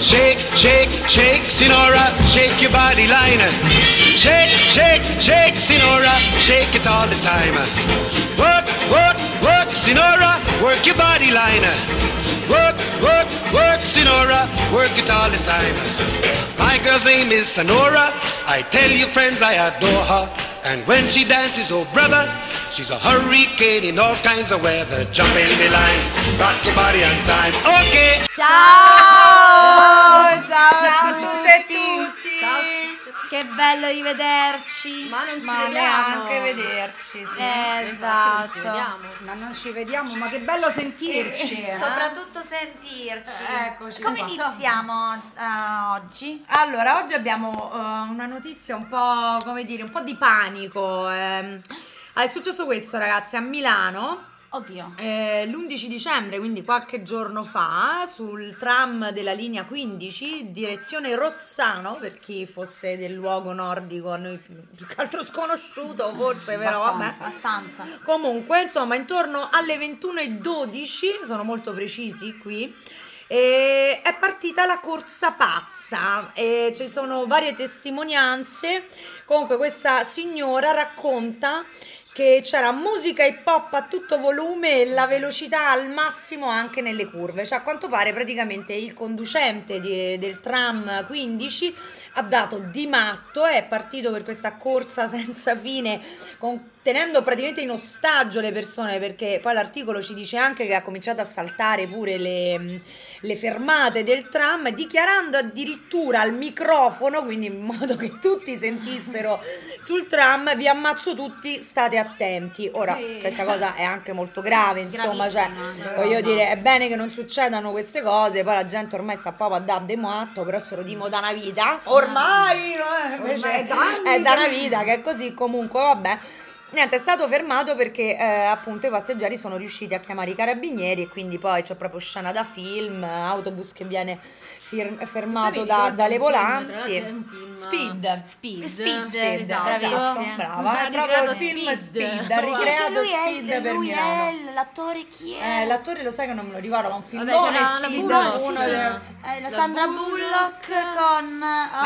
Shake, shake, shake, Sinora, shake your body line. Shake, shake, shake, Sinora, shake it all the time. Work, work, work, Sinora, work your body line. Work, work, work, Sinora, work it all the time. My girl's name is Sonora. I tell you friends I adore her. And when she dances, oh brother, she's a hurricane in all kinds of weather. Jump in the line, rock your body on time. Ok. Ciao! Ciao a tutte e tutti! Ciao. Che bello rivederci. Ma non ci Ma vediamo. neanche vederci, sì. Esatto. Ma non ci vediamo, ma che bello sentirci. Soprattutto sentirci. Eccoci Come qua. iniziamo oggi? Allora, oggi abbiamo una notizia un po', come dire, un po' di panico. È successo questo, ragazzi, a Milano. Oddio. L'11 dicembre, quindi qualche giorno fa, sul tram della linea 15, direzione Rozzano, per chi fosse del luogo nordico, a noi più che altro sconosciuto forse, però vabbè. Abbastanza. Comunque, insomma, intorno alle 21:12, sono molto precisi qui, è partita la corsa pazza e ci sono varie testimonianze. Comunque questa signora racconta che c'era musica hip hop a tutto volume e la velocità al massimo anche nelle curve. Cioè, a quanto pare praticamente il conducente del tram 15 ha dato di matto, è partito per questa corsa senza fine, tenendo praticamente in ostaggio le persone, perché poi l'articolo ci dice anche che ha cominciato a saltare pure le fermate del tram, dichiarando addirittura al microfono, quindi in modo che tutti sentissero sul tram: vi ammazzo tutti, state attenti. Ora, questa cosa è anche molto grave, insomma, cioè, voglio dire, è bene che non succedano queste cose, poi la gente ormai sta proprio a dare de matto, però se lo dimo da una vita, ormai invece è da una vita che è così. Comunque vabbè, niente, è stato fermato perché appunto i passeggeri sono riusciti a chiamare i carabinieri e quindi poi c'è proprio scena da film, autobus che viene fermato dalle volanti. Speed, esatto. bravissima, brava, è proprio il film Speed, ha ricreato Speed per Milano. L'attore chi è? L'attore lo sai che non me lo ricordo, ma un filmone Speed, la Sandra Bullock con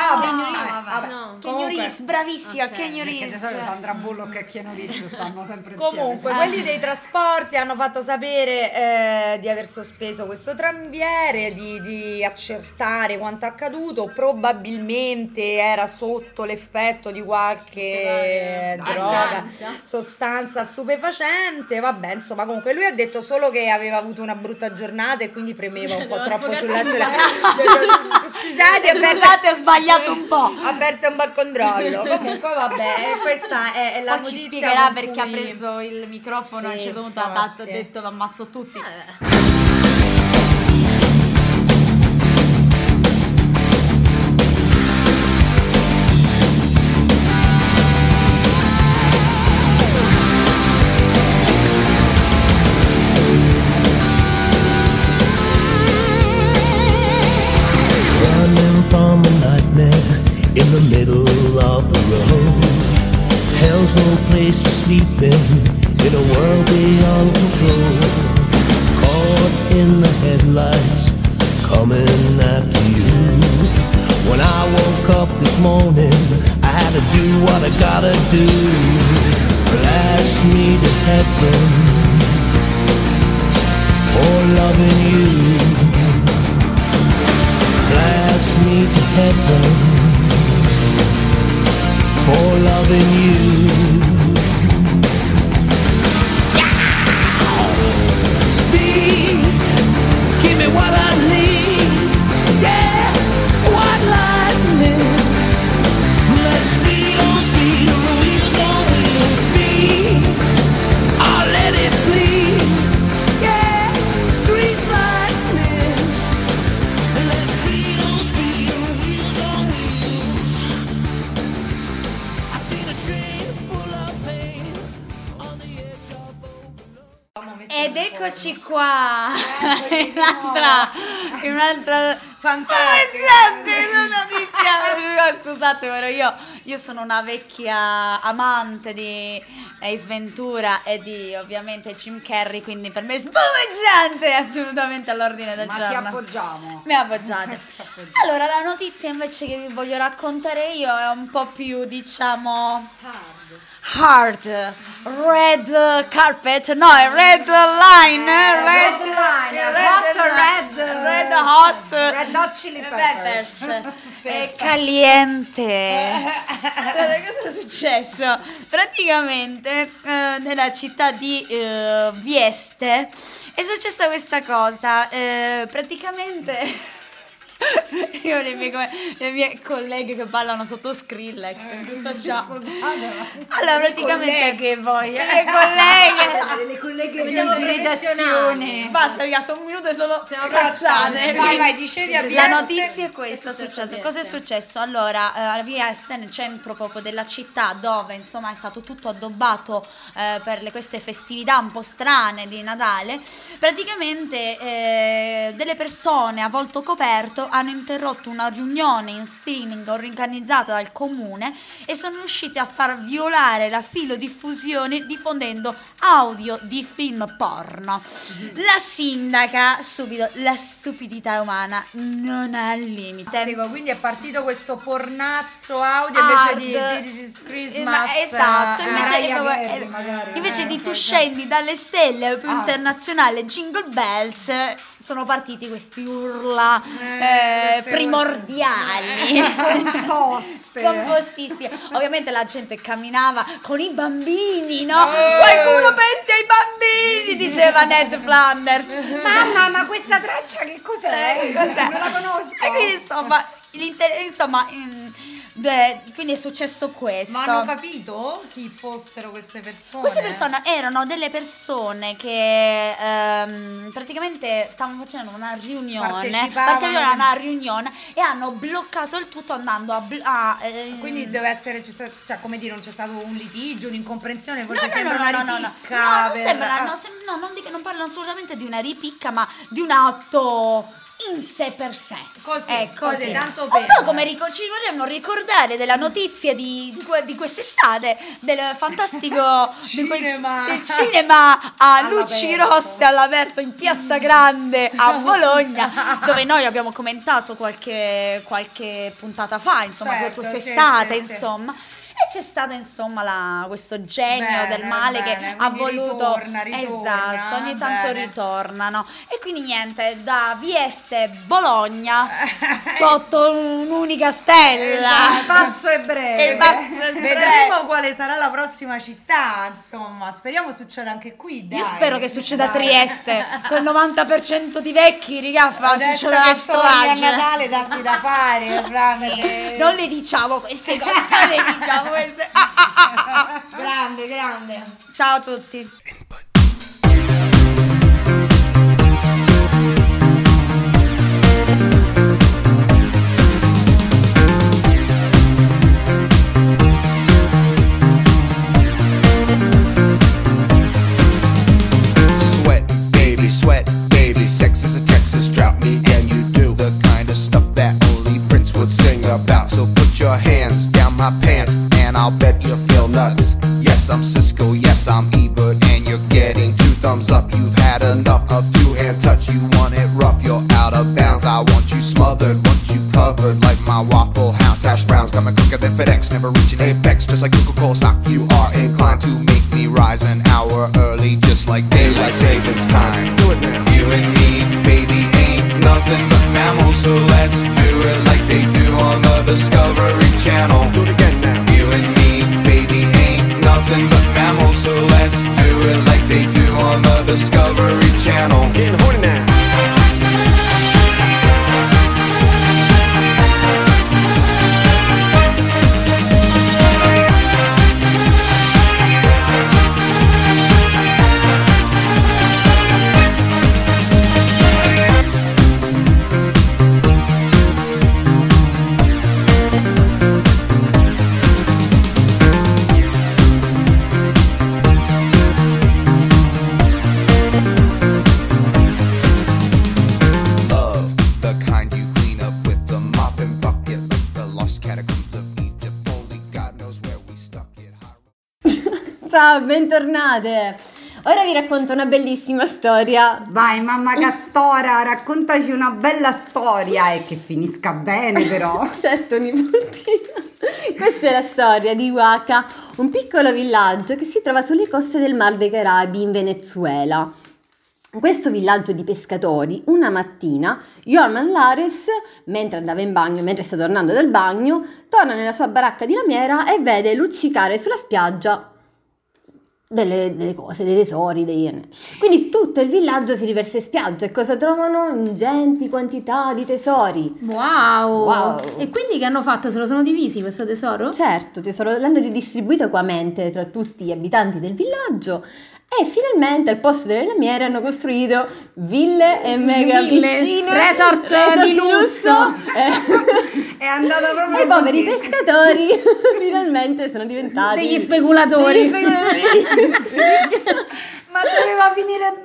Keanu Reeves, bravissima, Keanu Reeves. Sandra Bullock e Keanu Reeves stanno sempre insieme. Comunque, quelli dei trasporti hanno fatto sapere di aver sospeso questo tramviere, di accertare quanto accaduto. Probabilmente era sotto l'effetto di qualche droga, sostanza stupefacente. Vabbè, insomma, comunque lui ha detto solo che aveva avuto una brutta giornata e quindi premeva un po' troppo sull'acceleratore. Scusate, ho sbagliato un po'. Ha perso un po' il controllo. Comunque vabbè, questa è la Poi notizia. ci spiegherà con perché ha cui- preso il microfono e Sì, ci è venuto a infatti. ha detto vi ammazzo tutti. Running from a nightmare in the middle of the road. Hell's no place to sleep in a world beyond control. Caught in the headlights, coming after you. When I woke up this morning, I had to do what I gotta do. Blast me to heaven for loving you. Blast me to heaven for loving you. Speed, give me what I need. Yeah, what lightning. Let's speed on speed, wheels on wheels. Speed, I'll let it bleed. Yeah, grease lightning. Let's speed on speed, wheels on wheels. I seen a train full of pain on the edge of overload. Ed eccoci qua in un'altra Fantastica. notizia. Scusate, però io io sono una vecchia amante di Ace Ventura e di ovviamente Jim Carrey, quindi per me è spumeggiante assolutamente all'ordine del Ma giorno. ti appoggiamo. Mi appoggiate. Allora, la notizia invece che vi voglio raccontare io è un po' più, diciamo, hard, red carpet, no, è red line, Red line, red hot, Red Hot Chili Peppers. è caliente. Allora, cosa è successo? Praticamente nella città di Vieste è successa questa cosa, praticamente io le mie colleghe che ballano sotto Skrillex, tutto ciò. Allora praticamente Colleghe voi, le colleghe Le colleghe di redazione. basta raga, sono un minuto e solo cazzate. Vai, dicevi a La Vieste. notizia è questa, cosa è successo? Allora, a Vieste, nel centro proprio della città, dove insomma è stato tutto addobbato per queste festività un po' strane di Natale, praticamente delle persone a volto coperto hanno interrotto una riunione in streaming organizzata dal comune e sono riusciti a far violare la filodiffusione diffondendo audio di film porno. La sindaca subito, la stupidità umana non ha limite. Quindi è partito questo pornazzo audio invece di This is Christmas. Esatto, magari. invece di tu scendi dalle stelle più internazionale Jingle Bells, sono partiti questi urla primordiali compostissimi. Ovviamente la gente camminava con i bambini, no? Qualcuno pensi ai bambini, diceva Ned Flanders. Mamma, ma questa traccia che cos'è? Non la conosco. E quindi quindi è successo questo. Ma hanno capito chi fossero queste persone? Queste persone erano delle persone che praticamente stavano facendo una riunione, partecipavano a una riunione e hanno bloccato il tutto andando a Quindi deve essere, cioè come dire, non c'è stato un litigio, un'incomprensione, forse no, sembra una no, ripicca. non sembra, non parlo assolutamente di una ripicca, ma di un atto in sé per sé. Così, così. tanto un per. po' come ci vorremmo ricordare della notizia di quest'estate del fantastico Cinema. del cinema a luci All'aperto. rosse all'aperto in Piazza Grande a Bologna, dove noi abbiamo commentato qualche puntata fa, insomma, Certo, quest'estate, sì. insomma. E c'è stato insomma questo genio Bene, del male bene, che ha quindi voluto ritorna, esatto, ogni tanto bene. ritornano. E quindi niente, da Vieste Bologna sotto un'unica stella. Il passo è breve. Il passo è breve. Vedremo quale sarà la prossima città, insomma. Speriamo succeda anche qui, dai. Io spero che succeda a Dai. Trieste col 90% di vecchi, raga, Adesso succeda la che storia a strage. Natale dammi da fare, Fra, perché- Non le diciamo queste cose, non le diciamo queste. Grande, grande. Ciao a tutti. Sweat, baby, sex is a Texas drought. Me and you do the kind of stuff that only Prince would sing about. So put your hands down my pants and I'll bet you feel nuts. Yes, I'm Cisco, yes, I'm Ebert, and you're getting 2 thumbs up. You've had enough of 2-hand touch. You want it rough, you're out of bounds. I want you smothered, want you covered like my Waffle House hash browns. Coming quicker than FedEx, never reaching apex. Just like Coca-Cola stock, you are inclined to make me rise an hour early, just like daylight savings time. Do it now. You and me, baby, ain't nothing but mammals, so let's do it like they do on the Discovery Channel. Do it again now. You and me, baby, ain't nothing but mammals, so let's do it like they do on the Discovery Channel. Getting horny now. Ciao, bentornate. Ora vi racconto una bellissima storia. Vai, mamma Castora, raccontaci una bella storia e che finisca bene però. Certo, nipotina. Questa è la storia di Huaca, un piccolo villaggio che si trova sulle coste del Mar dei Caraibi in Venezuela. In questo villaggio di pescatori, una mattina, Yorman Lares, mentre sta tornando dal bagno, torna nella sua baracca di lamiera e vede luccicare sulla spiaggia delle cose, dei tesori, quindi tutto il villaggio si riversa in spiaggia e cosa trovano? Ingenti quantità di tesori. Wow. E quindi che hanno fatto? Se lo sono divisi questo tesoro? Certo, l'hanno ridistribuito equamente tra tutti gli abitanti del villaggio. E finalmente al posto delle lamiere hanno costruito ville e mega piscine, resort di lusso. È andata proprio I poveri così. pescatori finalmente sono diventati degli speculatori. Ma doveva finire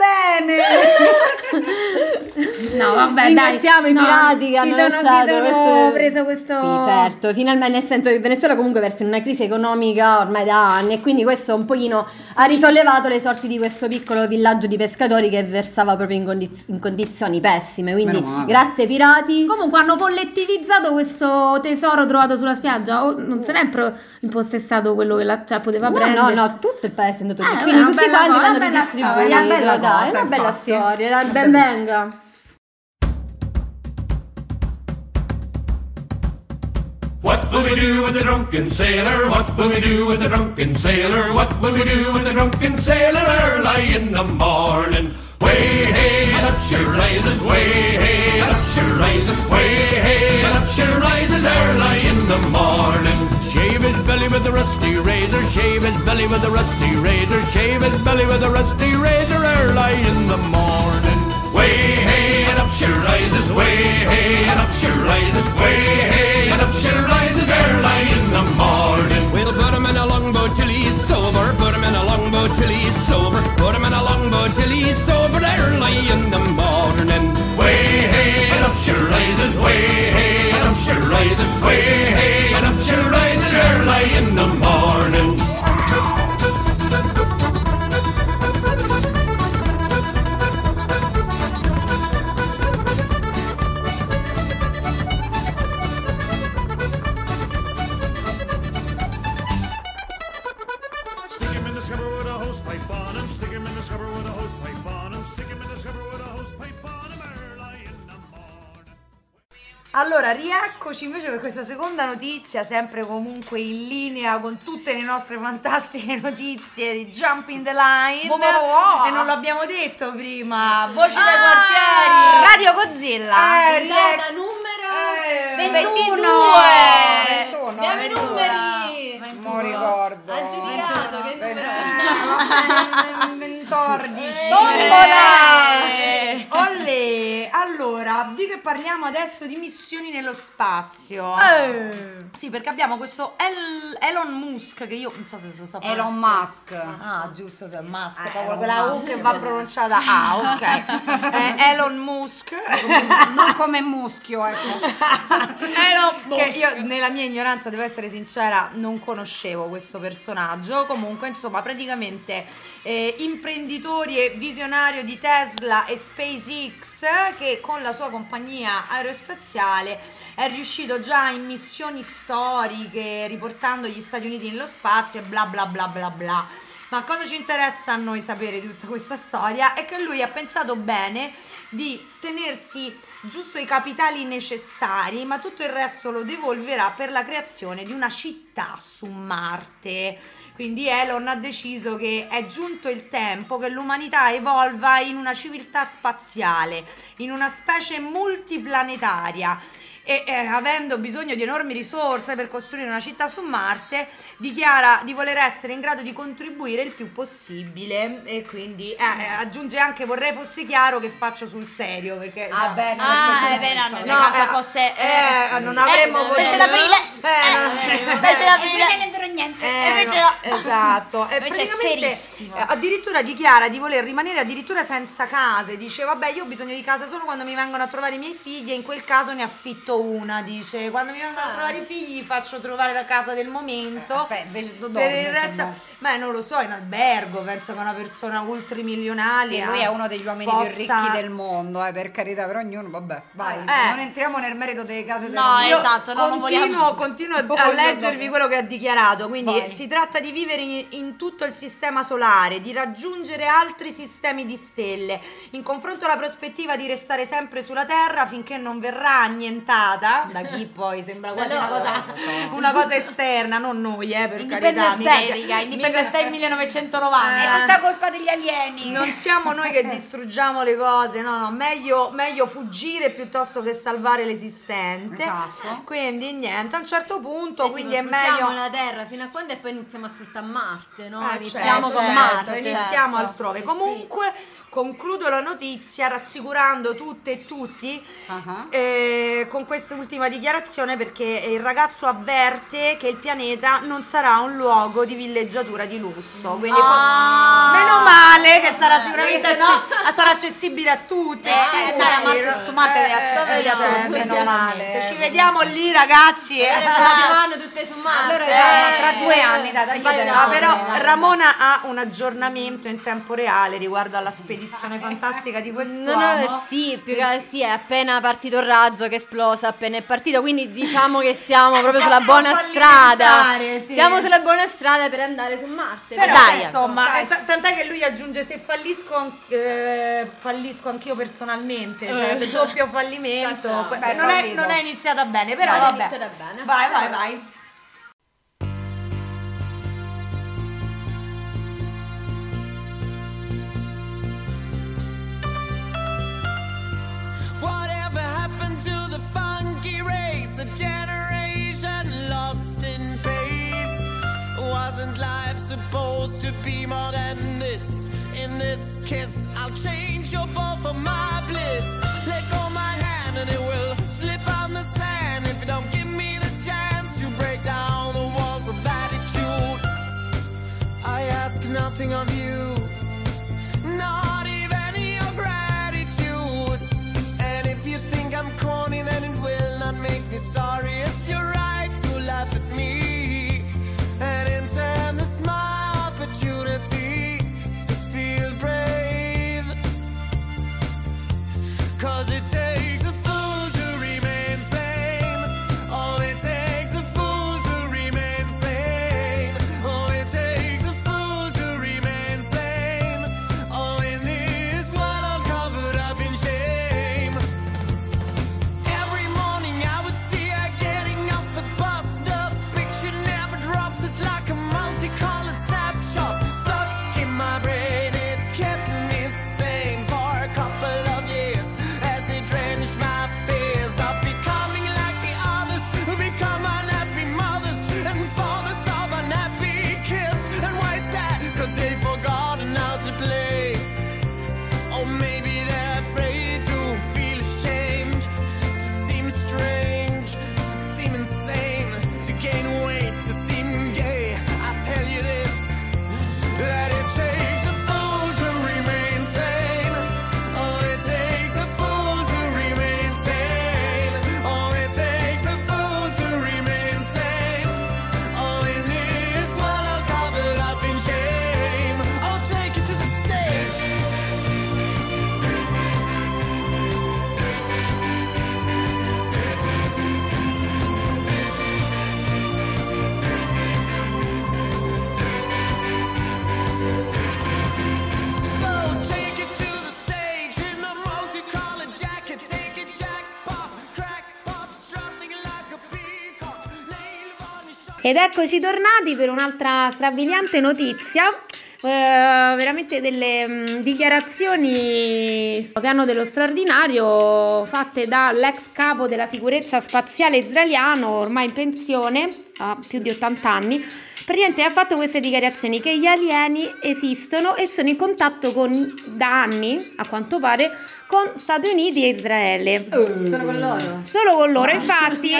bene. No, vabbè, ringraziamo dai. i pirati che hanno lasciato preso questo. Sì, certo, finalmente, nel senso che il Venezuela comunque versa in una crisi economica ormai da anni e quindi questo un pochino ha risollevato le sorti di questo piccolo villaggio di pescatori che versava proprio in condizioni pessime, quindi grazie ai pirati. Comunque hanno collettivizzato questo tesoro trovato sulla spiaggia o non se n'è impossessato quello che poteva prendere? No, tutto il paese è andato lì, quindi tutti quanti l'hanno ridistribuito. Dai, una bella storia, ben venga. What will we do with the drunken sailor? What will we do with the drunken sailor? What will we do with the drunken sailor early in the morning? Way hey and up she rises, way hey and up she rises, way hey and up she rises early in the morning. Shave his belly with a rusty razor, shave his belly with a rusty razor, shave his belly with a rusty razor early in the morning. Way hey and up she rises, way hey and up she rises, way hey and up she rises early in the morning. We'll put him in a longboat till he's sober, put him in a longboat till he's sober, put him in a longboat till he's sober early in the morning. Way hey and up she rises, way hey and up she rises, way hey and up she rises early in the morning. Allora, rieccoci invece per questa seconda notizia, sempre comunque in linea con tutte le nostre fantastiche notizie di Jumping the Line. E non l'abbiamo detto prima, voci dai quartieri. Radio Godzilla. Data numero 21. Abbiamo i numeri. Non ricordo. Ha giudicato che numero è? 14. Tombola. Olle. Allora, di che parliamo adesso? Di missioni nello spazio. Sì, perché abbiamo questo Elon Musk, che io non so se lo so. Elon Musk. Ah, giusto, cioè Musk, Elon quella U Musk. che va pronunciata A, ok. Elon Musk. Non come muschio, ecco. Che io nella mia ignoranza, devo essere sincera, non conoscevo questo personaggio. Comunque, insomma, praticamente imprenditore e visionario di Tesla e SpaceX, che con la sua compagnia aerospaziale è riuscito già in missioni storiche riportando gli Stati Uniti nello spazio e bla bla bla bla bla. Ma cosa ci interessa a noi sapere di tutta questa storia? È che lui ha pensato bene di tenersi giusto i capitali necessari, ma tutto il resto lo devolverà per la creazione di una città su Marte. Quindi Elon ha deciso che è giunto il tempo che l'umanità evolva in una civiltà spaziale, in una specie multiplanetaria. E avendo bisogno di enormi risorse per costruire una città su Marte, dichiara di voler essere in grado di contribuire il più possibile. E quindi aggiunge anche: vorrei fosse chiaro che faccio sul serio, perché nel caso fosse non avremmo potuto. Invece d'aprile Invece la prima non è vero niente. Invece no. Esatto. Invece è Praticamente, serissimo. addirittura dichiara di voler rimanere addirittura senza case. Dice vabbè, io ho bisogno di casa solo quando mi vengono a trovare i miei figli, e in quel caso ne affitto una. Dice quando mi vengono a trovare i figli faccio trovare la casa del momento. Aspetta, invece per il resto, beh, non lo so, in albergo, penso che una persona ultramilionaria. Sì, lui è uno degli uomini più ricchi del mondo, per carità, per ognuno, vabbè, vai. Non entriamo nel merito delle case della No, vita. esatto, no, non vogliamo. Continuo a leggervi quello che ha dichiarato. Quindi si tratta di vivere in tutto il sistema solare, di raggiungere altri sistemi di stelle, in confronto alla prospettiva di restare sempre sulla Terra finché non verrà annientata da chi poi sembra quasi una cosa esterna, non noi, per carità. Independence Day 1990. È tutta colpa degli alieni. Non siamo noi che distruggiamo le cose, no, meglio fuggire piuttosto che salvare l'esistente. Esatto. Quindi niente, a un certo punto, quindi è sfruttiamo meglio la Terra fino a quando, e poi iniziamo a sfruttare Marte, no? iniziamo con Marte. iniziamo altrove. Comunque concludo la notizia rassicurando tutte e tutti con quest'ultima dichiarazione, perché il ragazzo avverte che il pianeta non sarà un luogo di villeggiatura di lusso, quindi meno male che sarà sicuramente sarà accessibile a tutti. Su Marte è accessibile a tutti. Meno male. Ci vediamo lì, ragazzi. Vanno tutte su Marte. Allora, tra 2 anni, dai. Però Ramona ha un aggiornamento in tempo reale riguardo alla spedizione fantastica di quest'uomo. Sì, più che sì, è appena partito il razzo che è esplosa, appena è partito, quindi diciamo che siamo proprio sulla buona strada. Sì. Siamo sulla buona strada per andare su Marte. Però Dai, insomma, tant'è che lui aggiunge: se fallisco anch'io personalmente, cioè il doppio fallimento. Non è iniziata bene, però Non è vabbè. iniziata bene. Vai. Whatever happened to the funky race, a generation lost in pace? Wasn't life supposed to be more than this? In this kiss, I'll change your ball for my bliss. Let go my hand and it will slip on the sand. If you don't give me the chance to break down the walls of attitude, I ask nothing of you, not even your gratitude. And if you think I'm corny, then it will not make me sorry. It's your right to laugh at me, and in turn it's my opportunity to feel brave. 'Cause it takes a fool to remain sane. Oh, it takes a fool to remain sane. Oh, it takes a fool to remain sane. Oh, in this world I'm covered up in shame. Every morning I would see her getting off the bus. The picture never drops. It's like a multicolored snapshot stuck in my brain. It kept me sane for a couple of years as it drenched my fears of becoming like the others who become unhappy mothers and fathers of unhappy kids. And why is that? 'Cause they've forgotten how to play. Or maybe they're afraid to feel ashamed, to seem strange, to seem insane, to gain weight, to seem gay. I tell you this, that it takes a fool to remain sane. Oh, it takes a fool to remain sane. Oh, it takes a fool to remain sane. Oh, in this world I'm covered up in shame. Oh, take it to the stage. So take it to the stage in a multicolored jacket. Take it, jackpot, crackpot, strutting like a peacock. Nail varnish. Ed eccoci tornati per un'altra strabiliante notizia. Veramente delle dichiarazioni che hanno dello straordinario, fatte dall'ex capo della sicurezza spaziale israeliano, ormai in pensione, ha più di 80 anni, praticamente ha fatto queste dichiarazioni che gli alieni esistono e sono in contatto da anni, a quanto pare, con Stati Uniti e Israele. Sono con loro? Solo con loro, infatti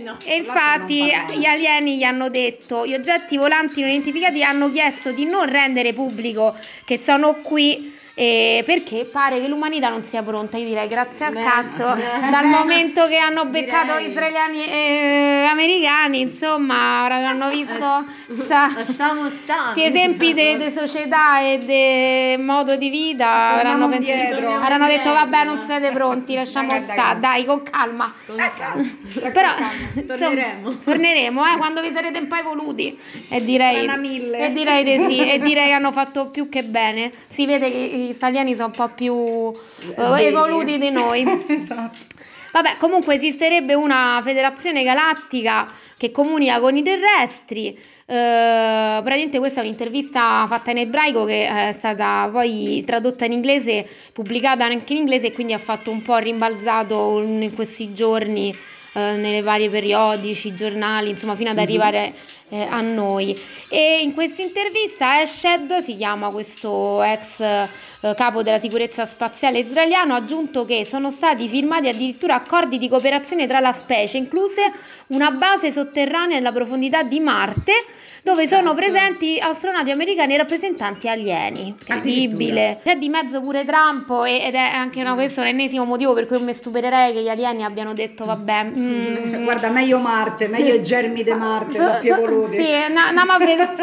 gli alieni gli hanno detto, gli oggetti volanti non identificati hanno chiesto di non rendere pubblico che sono qui, perché pare che l'umanità non sia pronta. Io direi grazie al cazzo, dal momento che hanno beccato israeliani e americani, insomma, avranno visto questi esempi di società e di modo di vita, avranno detto vabbè, non siete pronti, lasciamo stare, dai, con calma. Però torneremo quando vi sarete un po' evoluti, e direi di sì, e direi che hanno fatto più che bene. Si vede che gli italiani sono un po' più evoluti di noi. Esatto. Vabbè, comunque esisterebbe una federazione galattica che comunica con i terrestri. Praticamente questa è un'intervista fatta in ebraico che è stata poi tradotta in inglese, pubblicata anche in inglese, e quindi ha fatto un po' rimbalzato in questi giorni nelle varie periodici, giornali, insomma, fino ad arrivare a noi. E in questa intervista Eshed, si chiama questo ex capo della sicurezza spaziale israeliano, ha aggiunto che sono stati firmati addirittura accordi di cooperazione tra la specie, incluse una base sotterranea nella profondità di Marte, dove sono presenti astronauti americani e rappresentanti alieni. Incredibile. C'è di mezzo pure Trump, ed è anche questo un ennesimo motivo per cui mi stupirei che gli alieni abbiano detto vabbè, guarda, meglio Marte, meglio i germi di Marte, più evoluti. Sì, ma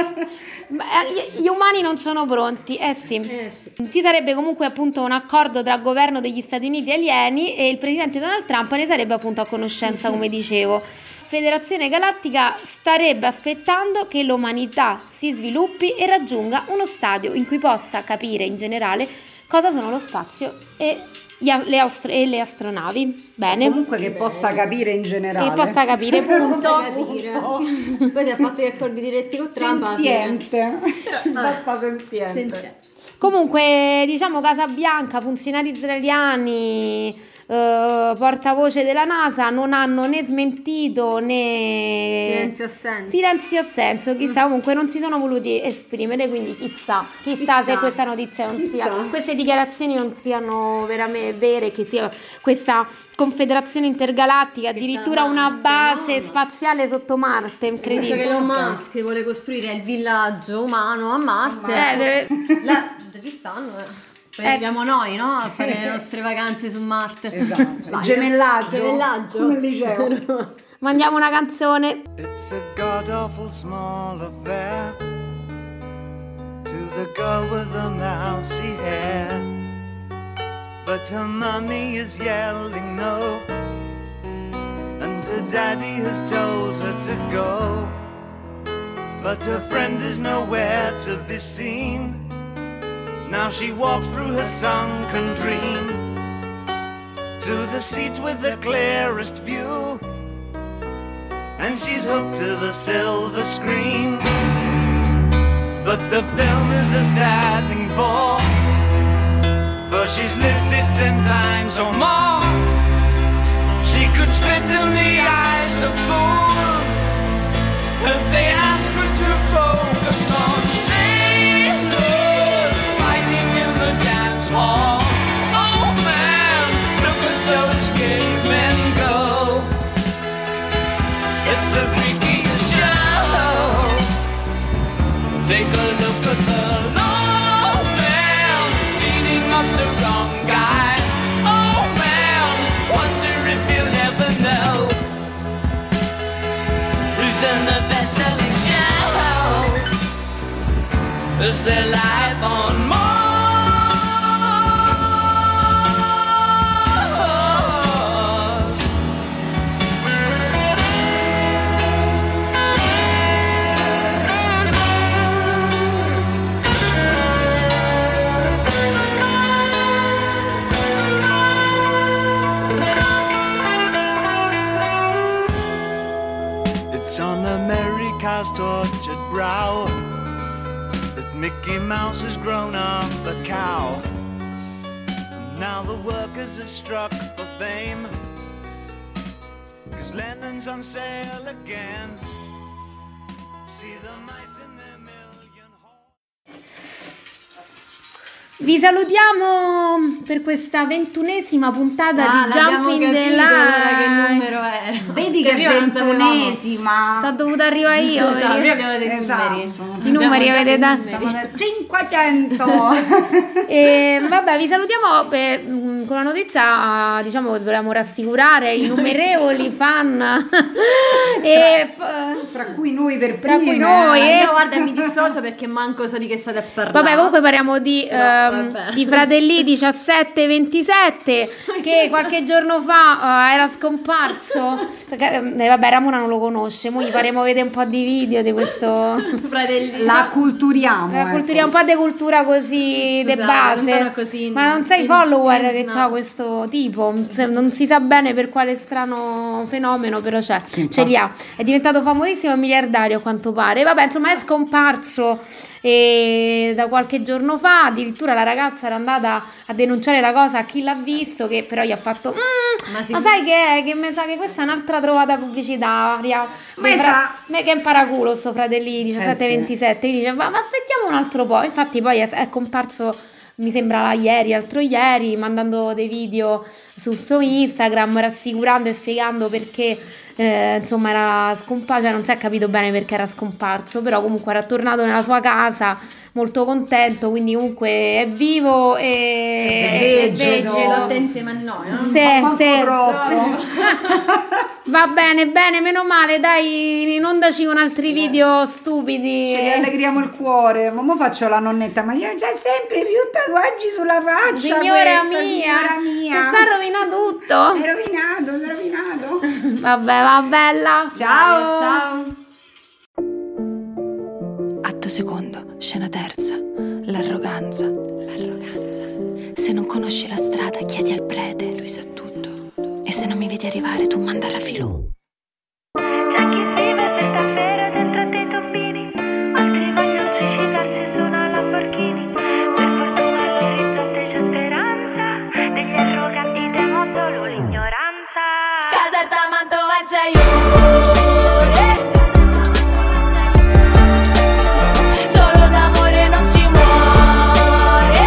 gli umani non sono pronti, sì. Ci sarebbe comunque appunto un accordo tra governo degli Stati Uniti e alieni, e il presidente Donald Trump ne sarebbe appunto a conoscenza, come dicevo. Federazione Galattica starebbe aspettando che l'umanità si sviluppi e raggiunga uno stadio in cui possa capire in generale cosa sono lo spazio e le astronavi. Bene. Comunque che possa capire in generale. Che possa capire, punto. Poi ha fatto gli accordi diretti con Trump. Senziente. Basta senziente. Comunque, diciamo, Casa Bianca, funzionari israeliani, portavoce della NASA non hanno né smentito né silenzio assenso, chissà, comunque non si sono voluti esprimere, quindi chissà se questa notizia non sia, queste dichiarazioni non siano veramente vere, che sia questa confederazione intergalattica, addirittura una base spaziale sotto Marte, incredibile. Questo che Elon Musk vuole costruire il villaggio umano a Marte, ci stanno, poi arriviamo noi, no? A fare le nostre vacanze su Marte. Esatto. Gemellaggio. Come dicevo. Mandiamo una canzone. It's a god awful small affair to the girl with the mousy hair, but her mommy is yelling no, and her daddy has told her to go, but her friend is nowhere to be seen. Now she walks through her sunken dream to the seat with the clearest view, and she's hooked to the silver screen. But the film is a sad thing for she's lived it 10 times or more. She could spit in the eyes of fools if they ask her to focus on sailors fighting in the dance hall. Oh man, look at those cavemen go. It's the freakiest show. Take a look at the low man beating up the wrong guy. Oh man, wonder if you'll ever know who's in the best-selling show. Is there life on Mars? It's on America's tortured brow that Mickey Mouse has grown up a cow. Now the workers have struck for fame, 'cause Lennon's on sale again. see the mice in their million holes. Vi salutiamo per questa 21esima puntata di l'abbiamo Jumping the capito allora che Line. numero era. Vedi che Prima non sapevamo. 21esima. Sono dovuta arrivare io. Esatto, vedi? prima abbiamo detto i numeri. Esatto. I numeri avete dato. Siamo nel 500. E vabbè, vi salutiamo con la notizia, diciamo che volevamo rassicurare i innumerevoli fan Tra cui noi per tra prime. cui noi Io guarda mi dissocio perché manco so di che state a parlare. Vabbè, comunque parliamo di vabbè. di Fratelli 1727 che qualche giorno fa era scomparso. Vabbè, Ramona non lo conosce, mo gli faremo vedere un po' di video di questo. Fratelli. La culturiamo. La cultura, un po' di cultura così de Scusate, base. non sono così Ma non sai i in- follower che no. c'ha questo tipo. Non si sa bene per quale strano fenomeno, però c'è. Ce li ha. È diventato famosissimo e miliardario a quanto pare. Vabbè, insomma, è scomparso da qualche giorno fa. Addirittura la ragazza era andata a denunciare la cosa a chi l'ha visto, che però gli ha fatto ma sai che è? Che mi sa che questa è un'altra trovata pubblicitaria. Me che è un paraculo sto Fratelli 1727. Dice ma aspettiamo un altro po'. Infatti poi è comparso, mi sembra l'altro ieri, mandando dei video sul suo Instagram, rassicurando e spiegando perché insomma era scomparso, non si è capito bene perché era scomparso, però comunque era tornato nella sua casa molto contento, quindi comunque è vivo e vegeto. Attenti, ma no, no? Sì. Troppo. Va bene, meno male, dai, inondaci con altri video stupidi. Ci riallegriamo il cuore. Ma mo faccio la nonnetta, ma io ho già sempre più tatuaggi sulla faccia. Signora questa, mia, signora mia. si sta rovinando tutto. È rovinato. Vabbè, va bella. Ciao. Atto secondo, scena terza. L'arroganza. Se non conosci la strada, chiedi al prete, lui sa tutto. E se non mi vedi arrivare, tu manda a filù. C'è chi vive per davvero dentro dei tombini, altri vogliono suicidarsi su una Lamborghini. Per fortuna all'orizzonte c'è speranza, degli arroganti temo solo l'ignoranza. Caserta Mantova in solo d'amore non si muore.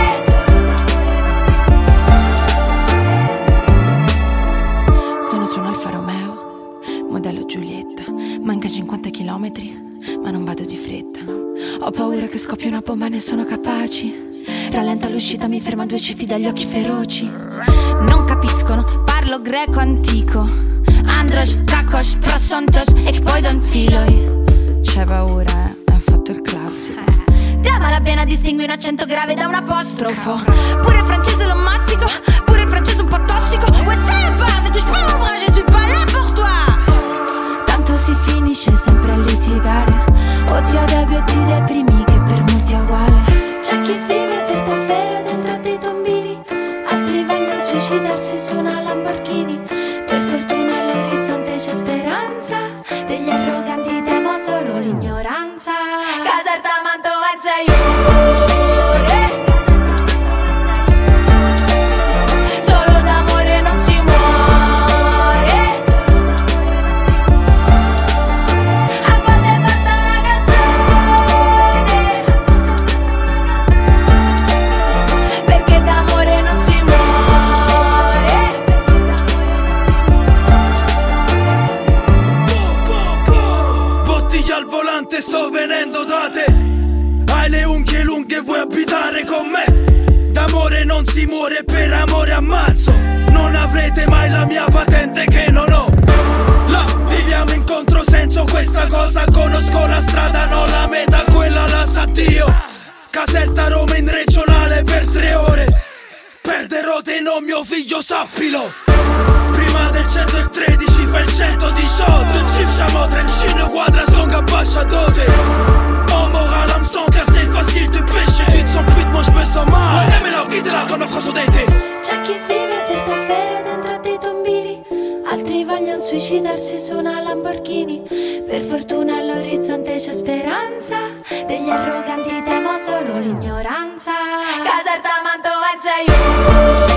Sono su un Alfa Romeo, modello Giulietta. Manca 50 chilometri, ma non vado di fretta. Ho paura che scoppia una bomba, ne sono capaci. Rallenta l'uscita, mi ferma due cifri dagli occhi feroci. Non capiscono, parlo greco antico. Androsh, kakos, prosontos e poi don filoi. C'è paura, ha fatto il classico. Ti ama la pena, distingui un accento grave da un apostrofo. Pure il francese lo mastico, pure il francese un po' tossico. Ouais, c'est le bande, tu prends mon bras, je suis pas là pour toi. Tanto si finisce sempre a litigare. O ti addebi o ti deprimi, che per molti è uguale. C'è chi vive per davvero dentro dei tombini, altri vogliono suicidarsi su una Lamborghini. Per fortuna all'orizzonte c'è speranza, degli arroganti temo solo l'ignoranza. Caserta Mantova in solo d'amore non si muore. A volte basta una canzone, perché d'amore non si muore. Bottiglia al volante, sto venendo da te. Hai le unghie lunghe, vuoi abitare con me? D'amore non si muore, per amore ammazzo. Non avrete mai la mia patente che non ho. Là, viviamo in controsenso, questa cosa conosco la strada, no la meta, quella la sa Dio. Caserta Roma in regionale per 3 ore. Perderò te non mio figlio, sappilo. Prima del 113 fa il 118. Chief siamo 35 quadra, stonga bascia dote. En moral, âme sans car c'est facile de pêcher. Tu te sens pute, moi je me sens mal. Ouais, mais là, quitte-la comme la France d'été. C'è chi vive per davvero dentro dei tombini, altri vogliono suicidarsi su una Lamborghini. Per fortuna all'orizzonte c'è speranza, degli arroganti temo solo l'ignoranza. Caserta Mantova in